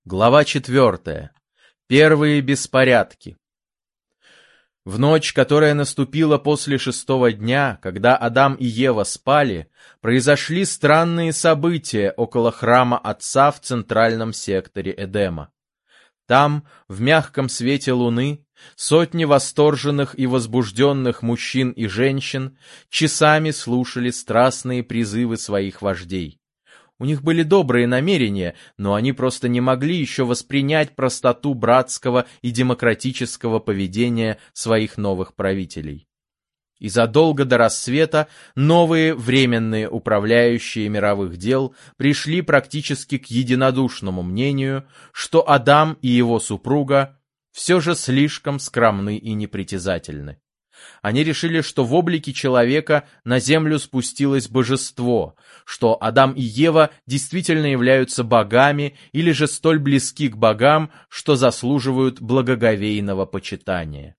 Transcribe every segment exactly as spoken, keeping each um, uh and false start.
Глава четвертая. Первые беспорядки. В ночь, которая наступила после шестого дня, когда Адам и Ева спали, произошли странные события около храма Отца в центральном секторе Эдема. Там, в мягком свете луны, сотни восторженных и возбужденных мужчин и женщин часами слушали страстные призывы своих вождей. У них были добрые намерения, но они просто не могли еще воспринять простоту братского и демократического поведения своих новых правителей. И задолго до рассвета новые временные управляющие мировых дел пришли практически к единодушному мнению, что Адам и его супруга все же слишком скромны и непритязательны. Они решили, что в облике человека на землю спустилось божество, что Адам и Ева действительно являются богами или же столь близки к богам, что заслуживают благоговейного почитания.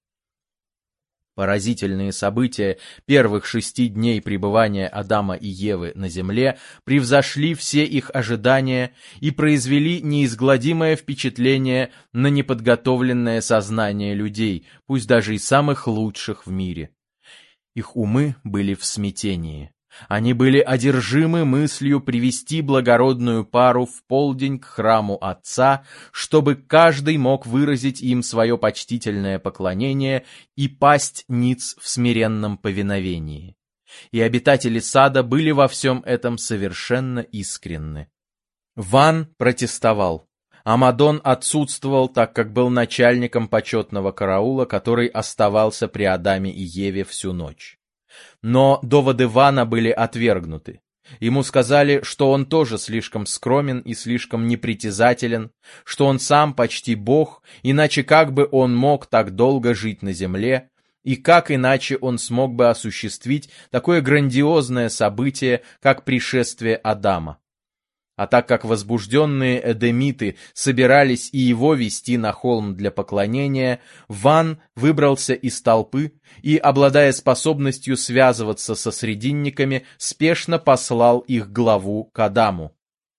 Поразительные события первых шести дней пребывания Адама и Евы на земле превзошли все их ожидания и произвели неизгладимое впечатление на неподготовленное сознание людей, пусть даже и самых лучших в мире. Их умы были в смятении. Они были одержимы мыслью привести благородную пару в полдень к храму Отца, чтобы каждый мог выразить им свое почтительное поклонение и пасть ниц в смиренном повиновении. И обитатели сада были во всем этом совершенно искренны. Ван протестовал. Амадон отсутствовал, так как был начальником почетного караула, который оставался при Адаме и Еве всю ночь. Но доводы Вана были отвергнуты. Ему сказали, что он тоже слишком скромен и слишком непритязателен, что он сам почти бог, иначе как бы он мог так долго жить на земле, и как иначе он смог бы осуществить такое грандиозное событие, как пришествие Адама. А так как возбужденные эдемиты собирались и его вести на холм для поклонения, Ван выбрался из толпы и, обладая способностью связываться со срединниками, спешно послал их главу к Адаму.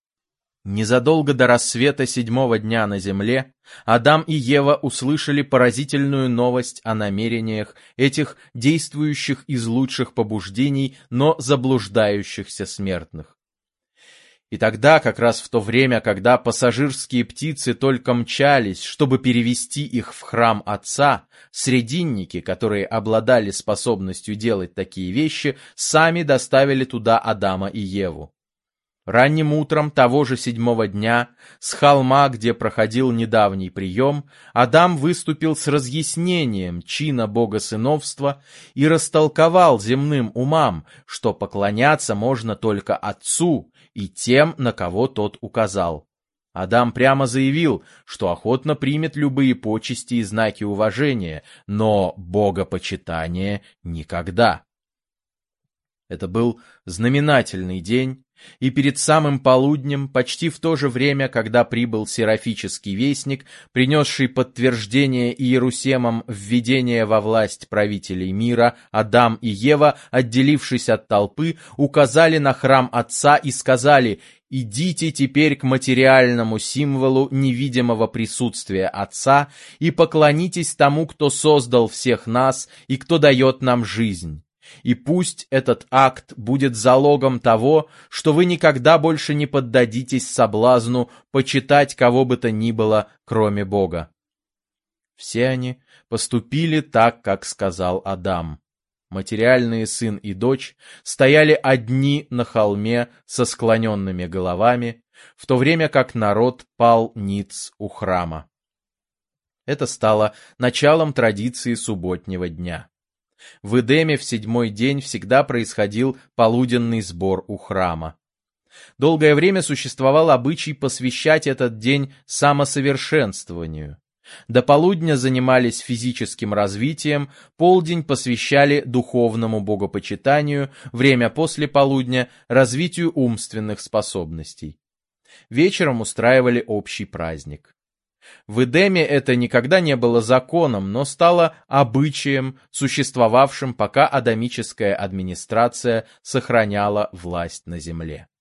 Незадолго до рассвета седьмого дня на земле Адам и Ева услышали поразительную новость о намерениях этих действующих из лучших побуждений, но заблуждающихся смертных. И тогда, как раз в то время, когда пассажирские птицы только мчались, чтобы перевести их в храм Отца, срединники, которые обладали способностью делать такие вещи, сами доставили туда Адама и Еву. Ранним утром того же седьмого дня, с холма, где проходил недавний прием, Адам выступил с разъяснением чина богосыновства и растолковал земным умам, что поклоняться можно только Отцу и тем, на кого тот указал. Адам прямо заявил, что охотно примет любые почести и знаки уважения, но богопочитание никогда. Это был знаменательный день, и перед самым полуднем, почти в то же время, когда прибыл серафический вестник, принесший подтверждение Иерусемам введения во власть правителей мира, Адам и Ева, отделившись от толпы, указали на храм Отца и сказали: «Идите теперь к материальному символу невидимого присутствия Отца и поклонитесь тому, кто создал всех нас и кто дает нам жизнь. И пусть этот акт будет залогом того, что вы никогда больше не поддадитесь соблазну почитать кого бы то ни было, кроме Бога». Все они поступили так, как сказал Адам. Материальные сын и дочь стояли одни на холме со склоненными головами, в то время как народ пал ниц у храма. Это стало началом традиции субботнего дня. В Эдеме в седьмой день всегда происходил полуденный сбор у храма. Долгое время существовал обычай посвящать этот день самосовершенствованию. До полудня занимались физическим развитием, полдень посвящали духовному богопочитанию, время после полудня – развитию умственных способностей. Вечером устраивали общий праздник. В Эдеме это никогда не было законом, но стало обычаем, существовавшим, пока адамическая администрация сохраняла власть на земле.